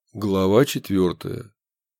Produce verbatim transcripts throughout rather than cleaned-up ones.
Глава четвертая.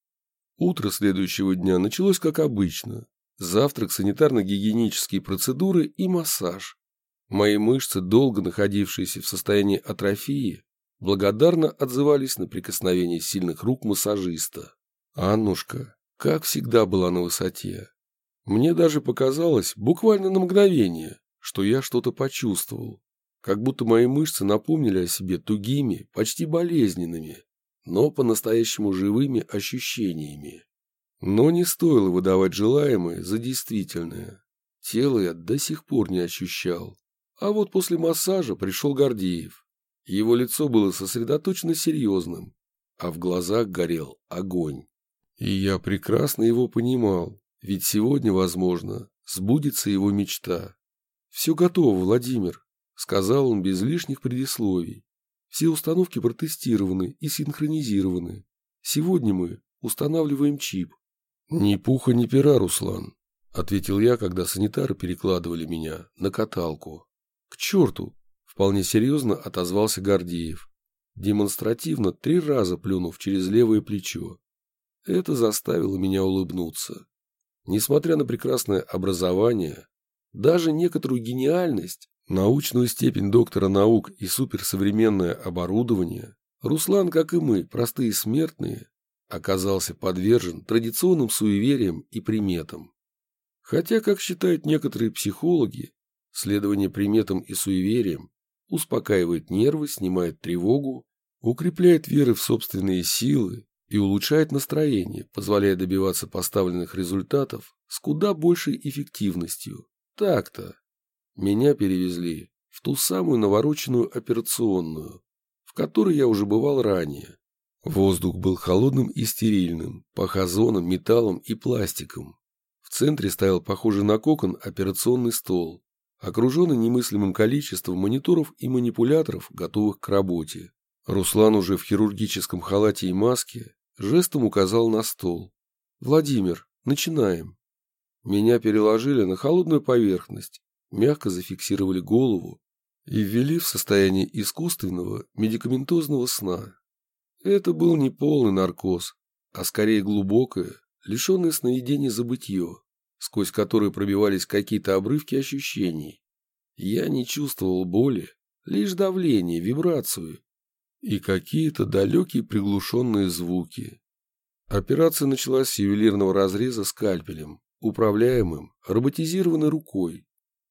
Утро следующего дня началось как обычно. Завтрак, санитарно-гигиенические процедуры и массаж. Мои мышцы, долго находившиеся в состоянии атрофии, благодарно отзывались на прикосновение сильных рук массажиста. Аннушка, как всегда, была на высоте. Мне даже показалось, буквально на мгновение, что я что-то почувствовал. Как будто мои мышцы напомнили о себе тугими, почти болезненными, но по-настоящему живыми ощущениями. Но не стоило выдавать желаемое за действительное. Тело я до сих пор не ощущал. А вот после массажа пришел Гордеев. Его лицо было сосредоточенно серьезным, а в глазах горел огонь. И я прекрасно его понимал, ведь сегодня, возможно, сбудется его мечта. «Все готово, Владимир», — сказал он без лишних предисловий. «Все установки протестированы и синхронизированы. Сегодня мы устанавливаем чип». «Ни пуха, ни пера, Руслан», — ответил я, когда санитары перекладывали меня на каталку. «К черту!» — вполне серьезно отозвался Гордеев, демонстративно три раза плюнув через левое плечо. Это заставило меня улыбнуться. Несмотря на прекрасное образование, даже некоторую гениальность, научную степень доктора наук и суперсовременное оборудование, Руслан, как и мы, простые смертные, оказался подвержен традиционным суевериям и приметам. Хотя, как считают некоторые психологи, следование приметам и суевериям успокаивает нервы, снимает тревогу, укрепляет веры в собственные силы и улучшает настроение, позволяя добиваться поставленных результатов с куда большей эффективностью. Так-то. Меня перевезли в ту самую навороченную операционную, в которой я уже бывал ранее. Воздух был холодным и стерильным, пах озоном, металлом и пластиком. В центре стоял похожий на кокон операционный стол, окруженный немыслимым количеством мониторов и манипуляторов, готовых к работе. Руслан уже в хирургическом халате и маске жестом указал на стол. «Владимир, начинаем». Меня переложили на холодную поверхность, мягко зафиксировали голову и ввели в состояние искусственного медикаментозного сна. Это был не полный наркоз, а скорее глубокое, лишенное сновидений забытье, сквозь которое пробивались какие-то обрывки ощущений. Я не чувствовал боли, лишь давление, вибрацию и какие-то далекие приглушенные звуки. Операция началась с ювелирного разреза скальпелем, управляемым роботизированной рукой.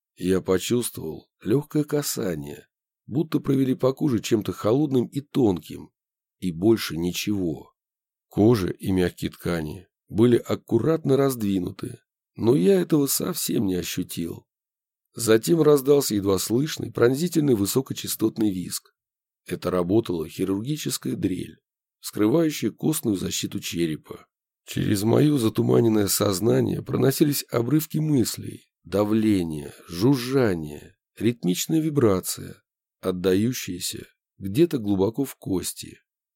Я почувствовал легкое касание, будто провели по коже чем-то холодным и тонким, и больше ничего. Кожа и мягкие ткани были аккуратно раздвинуты, но я этого совсем не ощутил. Затем раздался едва слышный пронзительный высокочастотный визг. Это работала хирургическая дрель, вскрывающая костную защиту черепа. Через мое затуманенное сознание проносились обрывки мыслей, давление, жужжание, ритмичная вибрация, отдающаяся где-то глубоко в кости.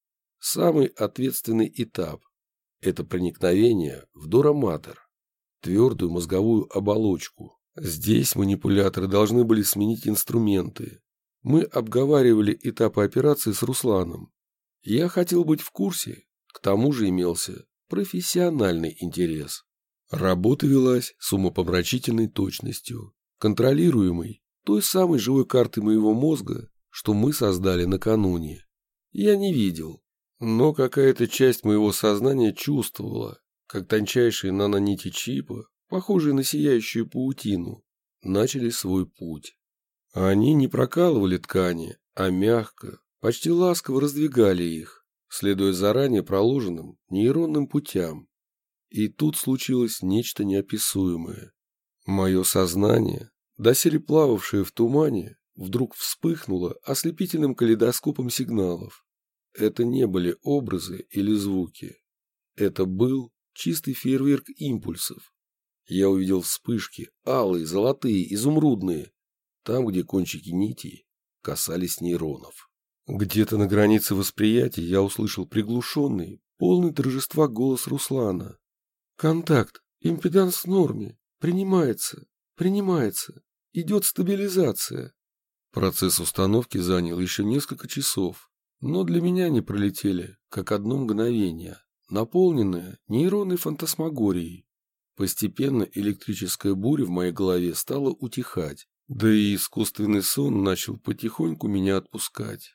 Самый ответственный этап – это проникновение в дураматор, твердую мозговую оболочку. Здесь манипуляторы должны были сменить инструменты. Мы обговаривали этапы операции с Русланом. Я хотел быть в курсе, к тому же имелся профессиональный интерес. Работа велась с умопомрачительной точностью, контролируемой той самой живой картой моего мозга, что мы создали накануне. Я не видел, но какая-то часть моего сознания чувствовала, как тончайшие нанонити чипа, похожие на сияющую паутину, начали свой путь. Они не прокалывали ткани, а мягко, почти ласково раздвигали их, следуя заранее проложенным нейронным путям. И тут случилось нечто неописуемое. Мое сознание, доселе плававшее в тумане, вдруг вспыхнуло ослепительным калейдоскопом сигналов. Это не были образы или звуки. Это был чистый фейерверк импульсов. Я увидел вспышки, алые, золотые, изумрудные, там, где кончики нитей касались нейронов. Где-то на границе восприятия я услышал приглушенный, полный торжества голос Руслана. «Контакт, импеданс в норме, принимается, принимается, идет стабилизация». Процесс установки занял еще несколько часов, Но для меня они пролетели, как одно мгновение, наполненное нейронной фантасмагорией. Постепенно электрическая буря в моей голове стала утихать, да и искусственный сон начал потихоньку меня отпускать.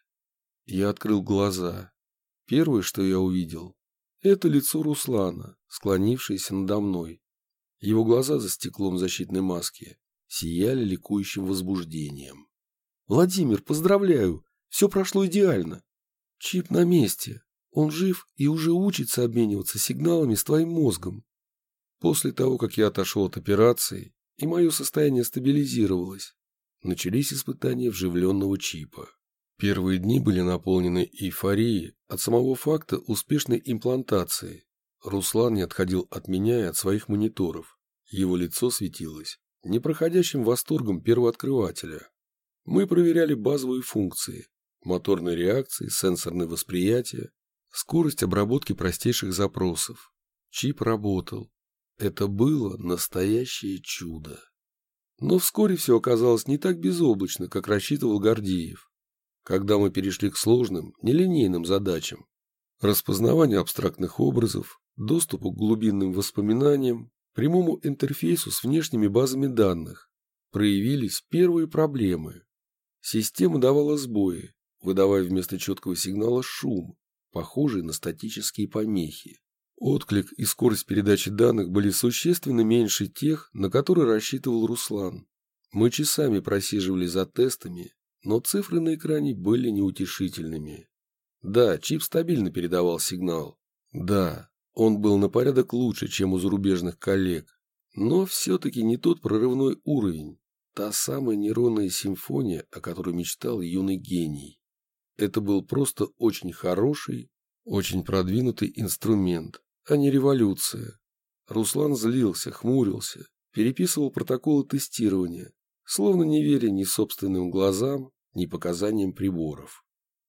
Я открыл глаза. Первое, что я увидел, это лицо Руслана, склонившееся надо мной. Его глаза за стеклом защитной маски сияли ликующим возбуждением. «Владимир, поздравляю! Все прошло идеально! Чип на месте. Он жив и уже учится обмениваться сигналами с твоим мозгом». После того, как я отошел от операции, и мое состояние стабилизировалось, начались испытания вживленного чипа. Первые дни были наполнены эйфорией от самого факта успешной имплантации. Руслан не отходил от меня и от своих мониторов. Его лицо светилось непроходящим восторгом первооткрывателя. Мы проверяли базовые функции: моторные реакции, сенсорное восприятие, скорость обработки простейших запросов. Чип работал. Это было настоящее чудо. Но вскоре все оказалось не так безоблачно, как рассчитывал Гордеев. Когда мы перешли к сложным, нелинейным задачам – распознаванию абстрактных образов, доступу к глубинным воспоминаниям, прямому интерфейсу с внешними базами данных, проявились первые проблемы. Система давала сбои, выдавая вместо четкого сигнала шум, похожий на статические помехи. Отклик и скорость передачи данных были существенно меньше тех, на которые рассчитывал Руслан. Мы часами просиживали за тестами, но цифры на экране были неутешительными. Да, чип стабильно передавал сигнал. Да, он был на порядок лучше, чем у зарубежных коллег. Но все-таки не тот прорывной уровень, та самая нейронная симфония, о которой мечтал юный гений. Это был просто очень хороший, очень продвинутый инструмент, а не революция. Руслан злился, хмурился, переписывал протоколы тестирования, словно не веря ни собственным глазам, ни показаниям приборов.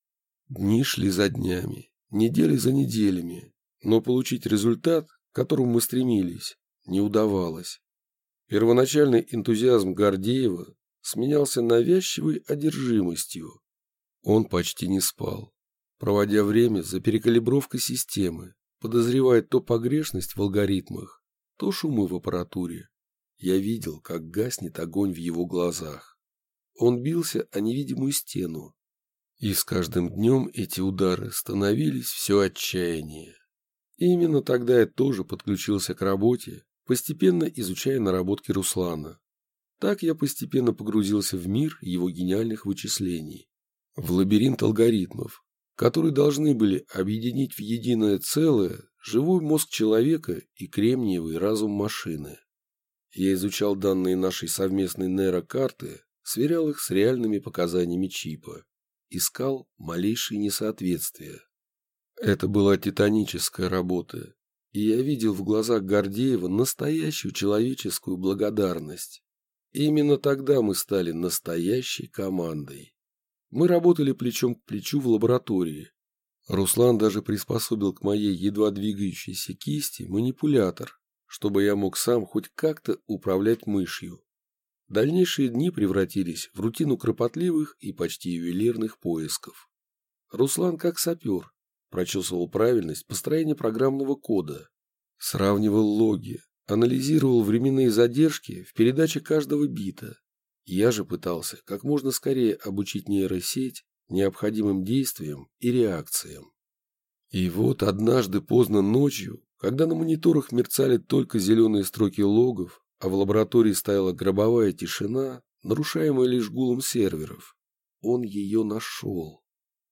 Дни шли за днями, недели за неделями, но получить результат, к которому мы стремились, не удавалось. Первоначальный энтузиазм Гордеева сменялся навязчивой одержимостью. Он почти не спал, проводя время за перекалибровкой системы, подозревая то погрешность в алгоритмах, то шумы в аппаратуре. Я видел, как гаснет огонь в его глазах. Он бился о невидимую стену, и с каждым днем эти удары становились все отчаяннее. И именно тогда я тоже подключился к работе, постепенно изучая наработки Руслана. Так я постепенно погрузился в мир его гениальных вычислений, в лабиринт алгоритмов, которые должны были объединить в единое целое живой мозг человека и кремниевый разум машины. Я изучал данные нашей совместной нейрокарты, сверял их с реальными показаниями чипа, искал малейшие несоответствия. Это была титаническая работа, и я видел в глазах Гордеева настоящую человеческую благодарность. И именно тогда мы стали настоящей командой. Мы работали плечом к плечу в лаборатории. Руслан даже приспособил к моей едва двигающейся кисти манипулятор, чтобы я мог сам хоть как-то управлять мышью. Дальнейшие дни превратились в рутину кропотливых и почти ювелирных поисков. Руслан, как сапер, прочесывал правильность построения программного кода, сравнивал логи, анализировал временные задержки в передаче каждого бита. Я же пытался как можно скорее обучить нейросеть необходимым действиям и реакциям. И вот однажды поздно ночью, когда на мониторах мерцали только зеленые строки логов, а в лаборатории стояла гробовая тишина, нарушаемая лишь гулом серверов, он ее нашел.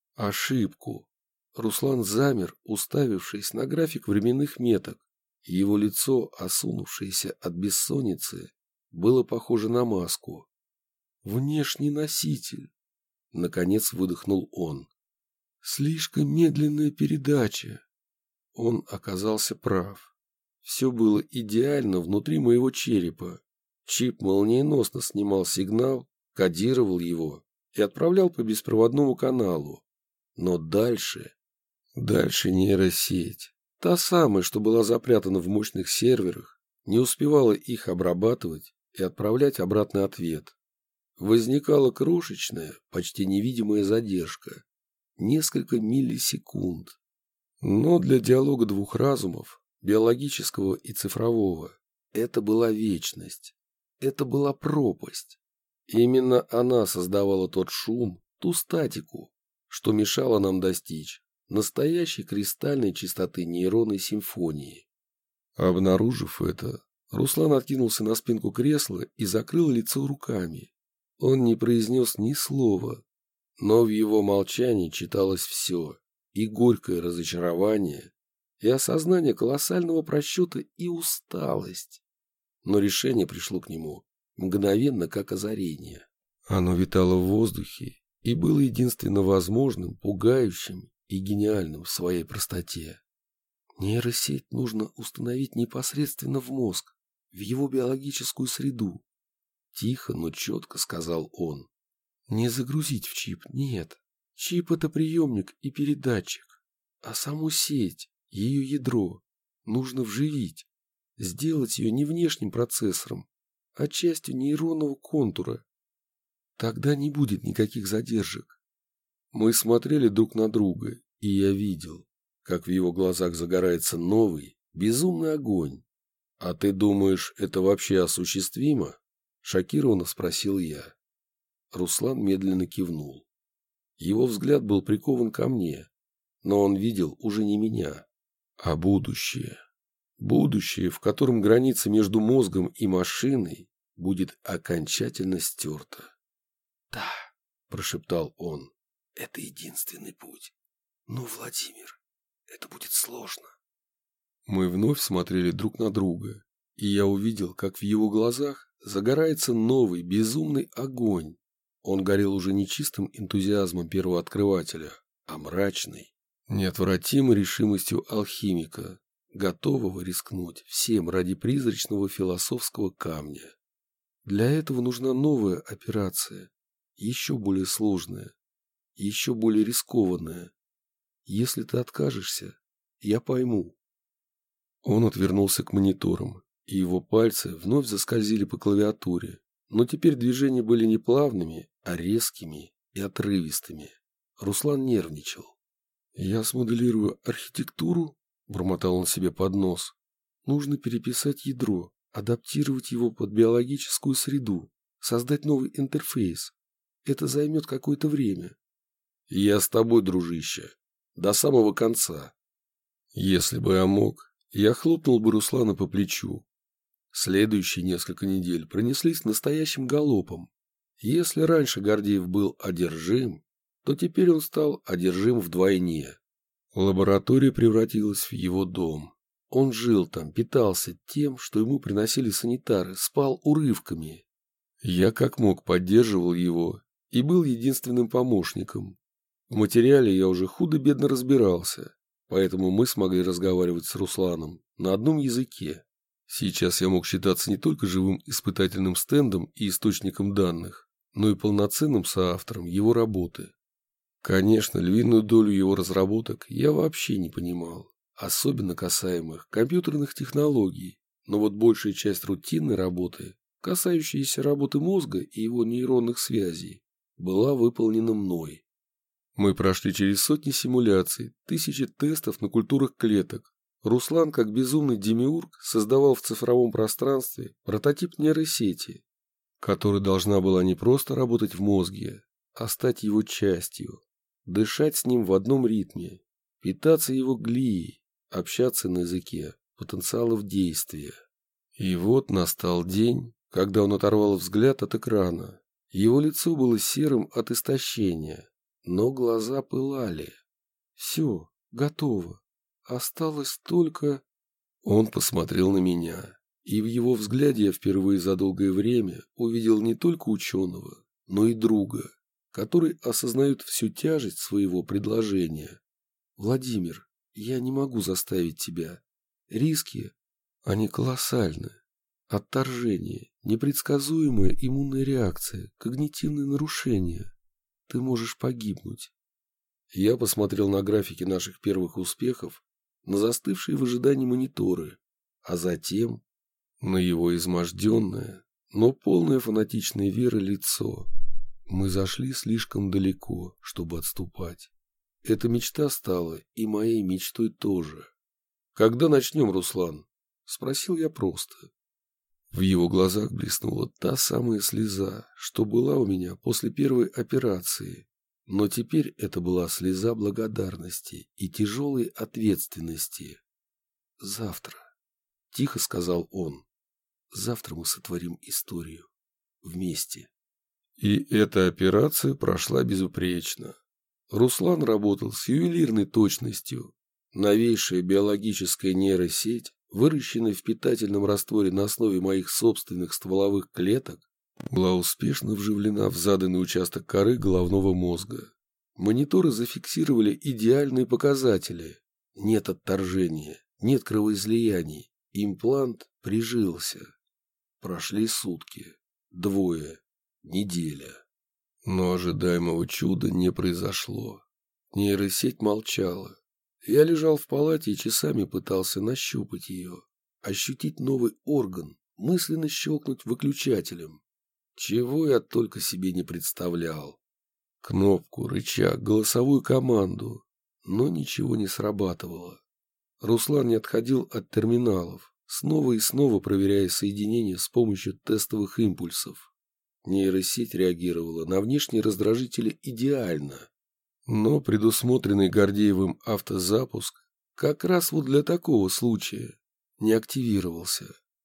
Ошибку. Руслан замер, уставившись на график временных меток. Его лицо, осунувшееся от бессонницы, было похоже на маску. «Внешний носитель», — наконец выдохнул он. «Слишком медленная передача». Он оказался прав. Все было идеально внутри моего черепа. Чип молниеносно снимал сигнал, кодировал его и отправлял по беспроводному каналу. Но дальше... Дальше нейросеть, та самая, что была запрятана в мощных серверах, не успевала их обрабатывать и отправлять обратный ответ. Возникала крошечная, почти невидимая задержка. Несколько миллисекунд. Но для диалога двух разумов, биологического и цифрового, это была вечность. Это была пропасть. Именно она создавала тот шум, ту статику, что мешало нам достичь настоящей кристальной чистоты нейронной симфонии. Обнаружив это, Руслан откинулся на спинку кресла и закрыл лицо руками. Он не произнес ни слова, но в его молчании читалось все, и горькое разочарование, и осознание колоссального просчета, и усталость. Но решение пришло к нему мгновенно, как озарение. Оно витало в воздухе и было единственно возможным, пугающим и гениальным в своей простоте. Нейросеть нужно установить непосредственно в мозг, в его биологическую среду. Тихо, но четко сказал он. Не загрузить в чип, нет. Чип — это приемник и передатчик. А саму сеть, ее ядро, нужно вживить. Сделать ее не внешним процессором, а частью нейронного контура. Тогда не будет никаких задержек. Мы смотрели друг на друга, и я видел, как в его глазах загорается новый, безумный огонь. «А ты думаешь, это вообще осуществимо?» – шокированно спросил я. Руслан медленно кивнул. Его взгляд был прикован ко мне, но он видел уже не меня, а будущее. Будущее, в котором граница между мозгом и машиной будет окончательно стерта. «Да», – прошептал он, – «это единственный путь. Но, Владимир, это будет сложно». Мы вновь смотрели друг на друга, и я увидел, как в его глазах загорается новый безумный огонь. Он горел уже не чистым энтузиазмом первооткрывателя, а мрачной, неотвратимой решимостью алхимика, готового рискнуть всем ради призрачного философского камня. Для этого нужна новая операция, еще более сложная, еще более рискованная. Если ты откажешься, я пойму. Он отвернулся к мониторам, и его пальцы вновь заскользили по клавиатуре, но теперь движения были не плавными, а резкими и отрывистыми. Руслан нервничал. «Я смоделирую архитектуру», — бормотал он себе под нос. «Нужно переписать ядро, адаптировать его под биологическую среду, создать новый интерфейс. Это займет какое-то время». «Я с тобой, дружище, до самого конца». Если бы я мог, я хлопнул бы Руслана по плечу. Следующие несколько недель пронеслись настоящим галопом. Если раньше Гордеев был одержим, то теперь он стал одержим вдвойне. Лаборатория превратилась в его дом. Он жил там, питался тем, что ему приносили санитары, спал урывками. Я как мог поддерживал его и был единственным помощником. В материале я уже худо-бедно разбирался, поэтому мы смогли разговаривать с Русланом на одном языке. Сейчас я мог считаться не только живым испытательным стендом и источником данных, но и полноценным соавтором его работы. Конечно, львиную долю его разработок я вообще не понимал, особенно касаемых компьютерных технологий, но вот большая часть рутинной работы, касающаяся работы мозга и его нейронных связей, была выполнена мной. Мы прошли через сотни симуляций, тысячи тестов на культурах клеток. Руслан, как безумный демиург, создавал в цифровом пространстве прототип нейросети, которая должна была не просто работать в мозге, а стать его частью, дышать с ним в одном ритме, питаться его глией, общаться на языке потенциалов действия. И вот настал день, когда он оторвал взгляд от экрана. Его лицо было серым от истощения, но глаза пылали. Все, готово. Осталось только... Он посмотрел на меня, и в его взгляде я впервые за долгое время увидел не только ученого, но и друга, который осознает всю тяжесть своего предложения. «Владимир, я не могу заставить тебя. Риски, они колоссальны. Отторжение, непредсказуемая иммунная реакция, когнитивные нарушения. Ты можешь погибнуть». Я посмотрел на графики наших первых успехов, на застывшие в ожидании мониторы, а затем на его изможденное, но полное фанатичной веры лицо. Мы зашли слишком далеко, чтобы отступать. Эта мечта стала и моей мечтой тоже. «Когда начнем, Руслан?» – спросил я просто. В его глазах блеснула та самая слеза, что была у меня после первой операции. Но теперь это была слеза благодарности и тяжелой ответственности. «Завтра», – тихо сказал он, – «завтра мы сотворим историю. Вместе». И эта операция прошла безупречно. Руслан работал с ювелирной точностью. Новейшая биологическая нейросеть, выращенная в питательном растворе на основе моих собственных стволовых клеток, была успешно вживлена в заданный участок коры головного мозга. Мониторы зафиксировали идеальные показатели. Нет отторжения, нет кровоизлияний. Имплант прижился. Прошли сутки, двое, неделя. Но ожидаемого чуда не произошло. Нейросеть молчала. Я лежал в палате и часами пытался нащупать ее, ощутить новый орган, мысленно щелкнуть выключателем. Чего я только себе не представлял. Кнопку, рычаг, голосовую команду. Но ничего не срабатывало. Руслан не отходил от терминалов, снова и снова проверяя соединение с помощью тестовых импульсов. Нейросеть реагировала на внешние раздражители идеально. Но предусмотренный Гордеевым автозапуск как раз вот для такого случая не активировался.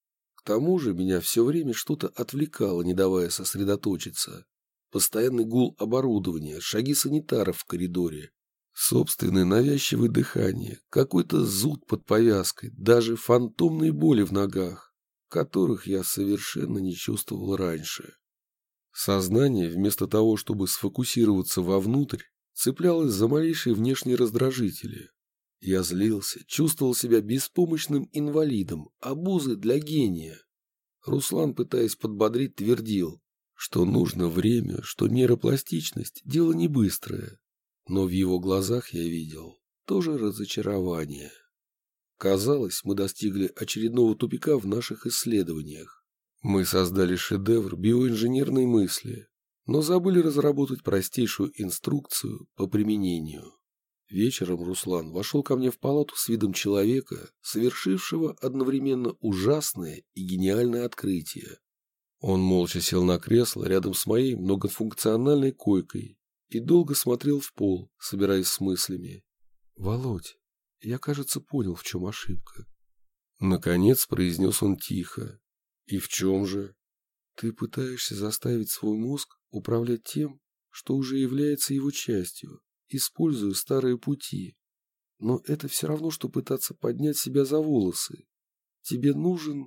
К тому же меня все время что-то отвлекало, не давая сосредоточиться. Постоянный гул оборудования, шаги санитаров в коридоре, собственное навязчивое дыхание, какой-то зуд под повязкой, даже фантомные боли в ногах, которых я совершенно не чувствовал раньше. Сознание, вместо того, чтобы сфокусироваться вовнутрь, цеплялось за малейшие внешние раздражители. Я злился, чувствовал себя беспомощным инвалидом, обузой для гения. Руслан, пытаясь подбодрить, твердил, что нужно время, что нейропластичность – дело не быстрое. Но в его глазах я видел тоже разочарование. Казалось, мы достигли очередного тупика в наших исследованиях. Мы создали шедевр биоинженерной мысли, но забыли разработать простейшую инструкцию по применению. Вечером Руслан вошел ко мне в палату с видом человека, совершившего одновременно ужасное и гениальное открытие. Он молча сел на кресло рядом с моей многофункциональной койкой и долго смотрел в пол, собираясь с мыслями. «Володь, я, кажется, понял, в чем ошибка». Наконец произнес он тихо. «И в чем же?» «Ты пытаешься заставить свой мозг управлять тем, что уже является его частью, используя старые пути. Но это все равно, что пытаться поднять себя за волосы. Тебе нужен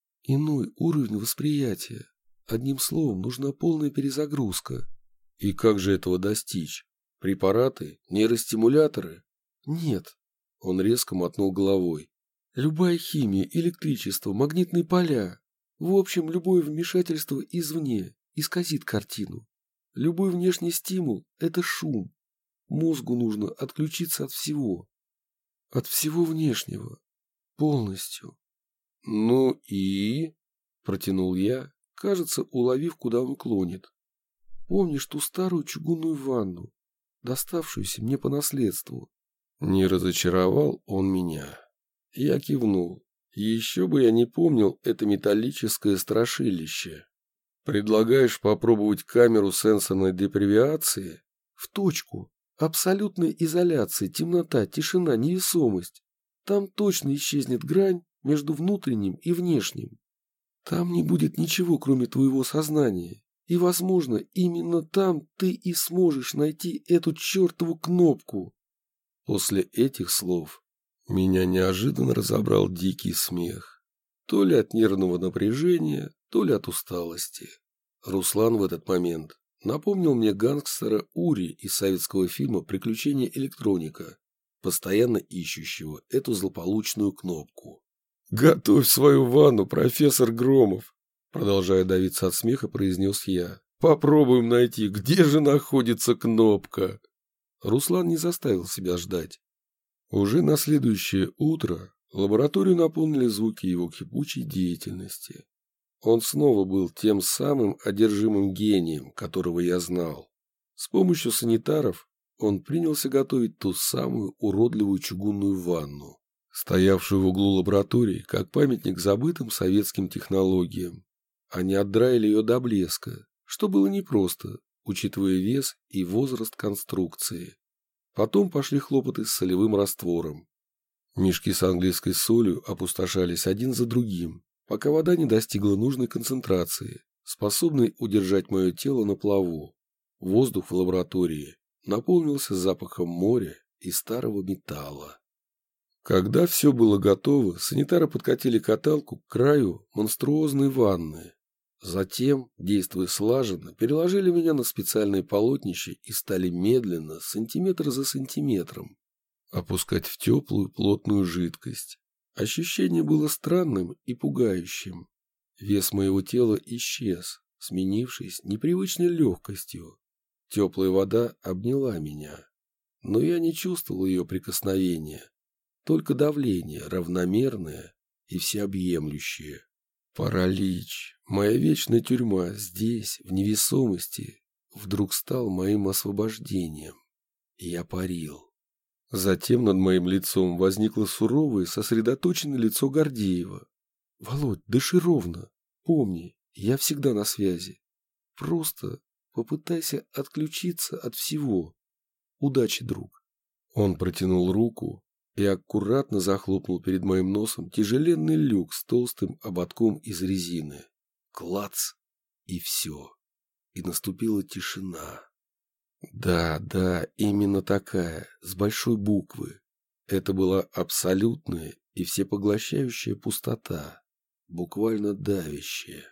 иной уровень восприятия. Одним словом, нужна полная перезагрузка». «И как же этого достичь? Препараты? Нейростимуляторы?» «Нет». Он резко мотнул головой. «Любая химия, электричество, магнитные поля. В общем, любое вмешательство извне исказит картину. Любой внешний стимул – это шум. Мозгу нужно отключиться от всего. От всего внешнего. Полностью». «Ну и?» – протянул я, кажется, уловив, куда он клонит. «Помнишь ту старую чугунную ванну, доставшуюся мне по наследству?» Не разочаровал он меня. Я кивнул. Еще бы я не помнил это металлическое страшилище. «Предлагаешь попробовать камеру сенсорной депривиации?» «В точку. Абсолютная изоляция, темнота, тишина, невесомость. Там точно исчезнет грань между внутренним и внешним. Там не будет ничего, кроме твоего сознания. И, возможно, именно там ты и сможешь найти эту чертову кнопку». После этих слов меня неожиданно разобрал дикий смех. То ли от нервного напряжения, то ли от усталости. Руслан в этот момент напомнил мне гангстера Ури из советского фильма «Приключения электроника», постоянно ищущего эту злополучную кнопку. «Готовь свою ванну, профессор Громов!» Продолжая давиться от смеха, произнес я. «Попробуем найти, где же находится кнопка!» Руслан не заставил себя ждать. Уже на следующее утро лабораторию наполнили звуки его кипучей деятельности. Он снова был тем самым одержимым гением, которого я знал. С помощью санитаров он принялся готовить ту самую уродливую чугунную ванну, стоявшую в углу лаборатории, как памятник забытым советским технологиям. Они отдраили ее до блеска, что было непросто, учитывая вес и возраст конструкции. Потом пошли хлопоты с солевым раствором. Мешки с английской солью опустошались один за другим, пока вода не достигла нужной концентрации, способной удержать мое тело на плаву. Воздух в лаборатории наполнился запахом моря и старого металла. Когда все было готово, санитары подкатили каталку к краю монструозной ванны. Затем, действуя слаженно, переложили меня на специальные полотнища и стали медленно, сантиметр за сантиметром, опускать в теплую плотную жидкость. Ощущение было странным и пугающим. Вес моего тела исчез, сменившись непривычной легкостью. Теплая вода обняла меня, но я не чувствовал ее прикосновения, только давление, равномерное и всеобъемлющее. Паралич, моя вечная тюрьма здесь, в невесомости, вдруг стал моим освобождением, и я парил. Затем над моим лицом возникло суровое, сосредоточенное лицо Гордеева. «Володь, дыши ровно. Помни, я всегда на связи. Просто попытайся отключиться от всего. Удачи, друг». Он протянул руку и аккуратно захлопнул перед моим носом тяжеленный люк с толстым ободком из резины. Клац! И все. И наступила тишина. Да, да, именно такая, с большой буквы. Это была абсолютная и всепоглощающая пустота, буквально давящая.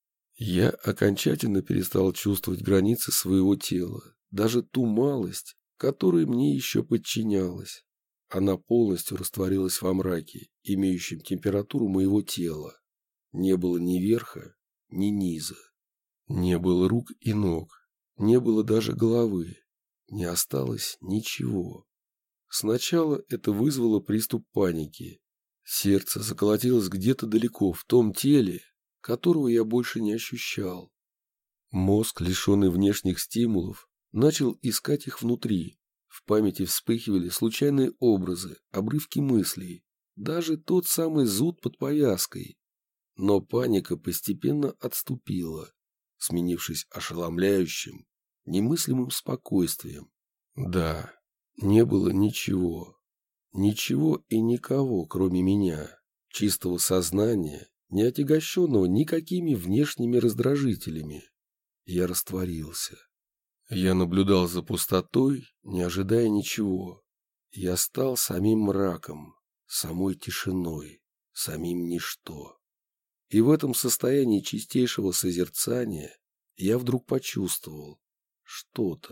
Я окончательно перестал чувствовать границы своего тела, даже ту малость, которая мне еще подчинялась. Она полностью растворилась во мраке, имеющем температуру моего тела. Не было ни верха, ни низа. Не было рук и ног. Не было даже головы. Не осталось ничего. Сначала это вызвало приступ паники. Сердце заколотилось где-то далеко, в том теле, которого я больше не ощущал. Мозг, лишенный внешних стимулов, начал искать их внутри. В памяти вспыхивали случайные образы, обрывки мыслей, даже тот самый зуд под повязкой. Но паника постепенно отступила, сменившись ошеломляющим, немыслимым спокойствием. Да, не было ничего. Ничего и никого, кроме меня, чистого сознания, не отягощенного никакими внешними раздражителями. Я растворился. Я наблюдал за пустотой, не ожидая ничего. Я стал самим мраком, самой тишиной, самим ничто. И в этом состоянии чистейшего созерцания я вдруг почувствовал что-то.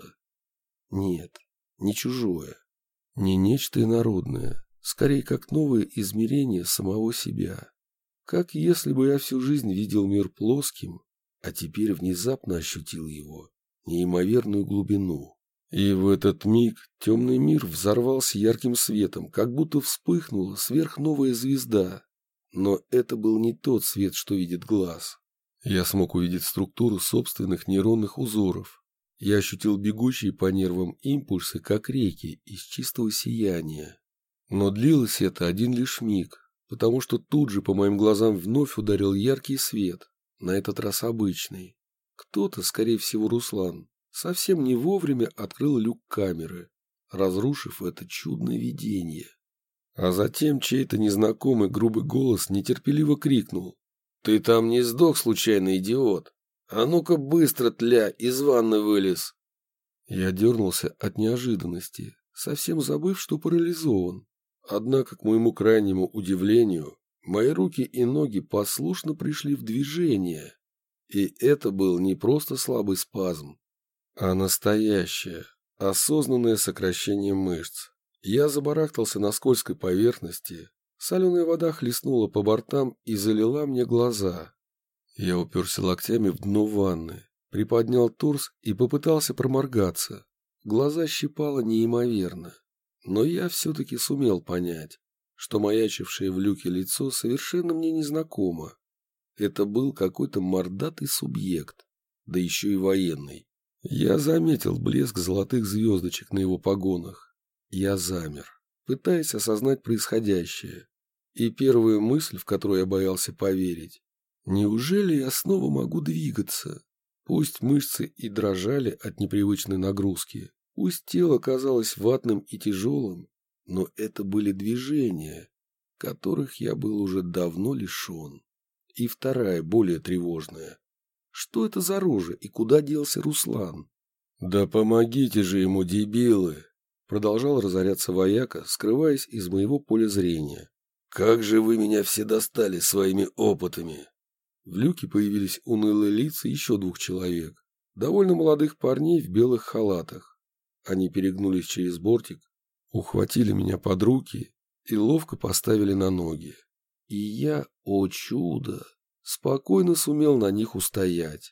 Нет, не чужое, не нечто инородное, скорее как новое измерение самого себя. Как если бы я всю жизнь видел мир плоским, а теперь внезапно ощутил его неимоверную глубину. И в этот миг темный мир взорвался ярким светом, как будто вспыхнула сверхновая звезда. Но это был не тот свет, что видит глаз. Я смог увидеть структуру собственных нейронных узоров. Я ощутил бегущие по нервам импульсы, как реки, из чистого сияния. Но длилось это один лишь миг, потому что тут же по моим глазам вновь ударил яркий свет, на этот раз обычный. Кто-то, скорее всего Руслан, совсем не вовремя открыл люк камеры, разрушив это чудное видение. А затем чей-то незнакомый грубый голос нетерпеливо крикнул: «Ты там не сдох случайно, идиот? А ну-ка быстро, тля, из ванны вылез!» Я дернулся от неожиданности, совсем забыв, что парализован. Однако, к моему крайнему удивлению, мои руки и ноги послушно пришли в движение. И это был не просто слабый спазм, а настоящее, осознанное сокращение мышц. Я забарахтался на скользкой поверхности, соленая вода хлестнула по бортам и залила мне глаза. Я уперся локтями в дно ванны, приподнял торс и попытался проморгаться. Глаза щипало неимоверно, но я все-таки сумел понять, что маячившее в люке лицо совершенно мне незнакомо. Это был какой-то мордатый субъект, да еще и военный. Я заметил блеск золотых звездочек на его погонах. Я замер, пытаясь осознать происходящее. И первая мысль, в которую я боялся поверить: неужели я снова могу двигаться? Пусть мышцы и дрожали от непривычной нагрузки, пусть тело казалось ватным и тяжелым, но это были движения, которых я был уже давно лишен. И вторая, более тревожная: что это за рожа и куда делся Руслан? «Да помогите же ему, дебилы!» Продолжал разоряться вояка, скрываясь из моего поля зрения. «Как же вы меня все достали своими опытами!» В люке появились унылые лица еще двух человек, довольно молодых парней в белых халатах. Они перегнулись через бортик, ухватили меня под руки и ловко поставили на ноги. И я, о чудо, спокойно сумел на них устоять.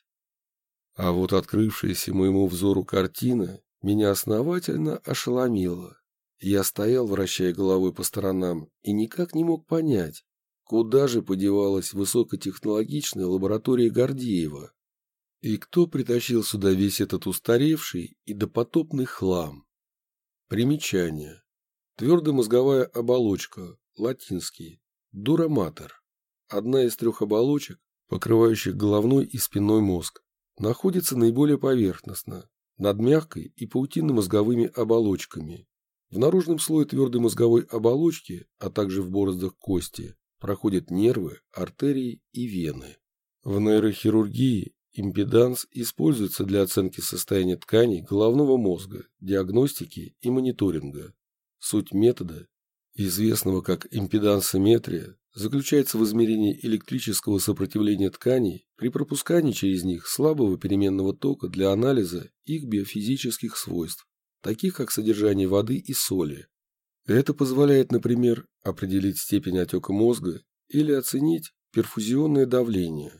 А вот открывшаяся моему взору картина меня основательно ошеломила. Я стоял, вращая головой по сторонам, и никак не мог понять, куда же подевалась высокотехнологичная лаборатория Гордеева? И кто притащил сюда весь этот устаревший и допотопный хлам? Примечание. Твердомозговая оболочка, латинский, дураматер. Одна из трех оболочек, покрывающих головной и спинной мозг, находится наиболее поверхностно, над мягкой и паутинно-мозговыми оболочками. В наружном слое твердой мозговой оболочки, а также в бороздах кости, проходят нервы, артерии и вены. В нейрохирургии импеданс используется для оценки состояния тканей головного мозга, диагностики и мониторинга. Суть метода, известного как импедансометрия, заключается в измерении электрического сопротивления тканей при пропускании через них слабого переменного тока для анализа их биофизических свойств, таких как содержание воды и соли. Это позволяет, например, определить степень отека мозга или оценить перфузионное давление.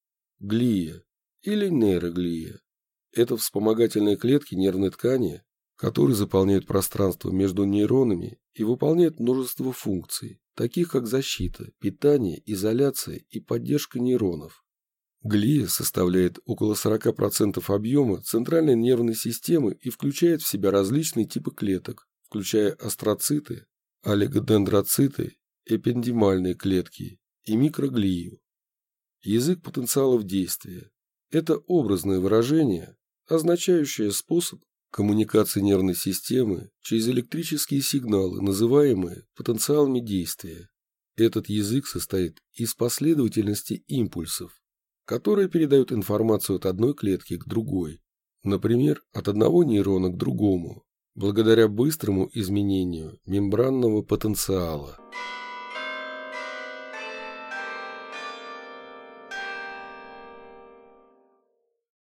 Глия или нейроглия – это вспомогательные клетки нервной ткани, которые заполняют пространство между нейронами и выполняют множество функций, таких как защита, питание, изоляция и поддержка нейронов. Глия составляет около сорок процентов объема центральной нервной системы и включает в себя различные типы клеток, включая астроциты, олигодендроциты, эпендимальные клетки и микроглию. Язык потенциалов действия – это образное выражение, означающее способ коммуникации нервной системы через электрические сигналы, называемые потенциалами действия. Этот язык состоит из последовательности импульсов, которые передают информацию от одной клетки к другой, например, от одного нейрона к другому, благодаря быстрому изменению мембранного потенциала.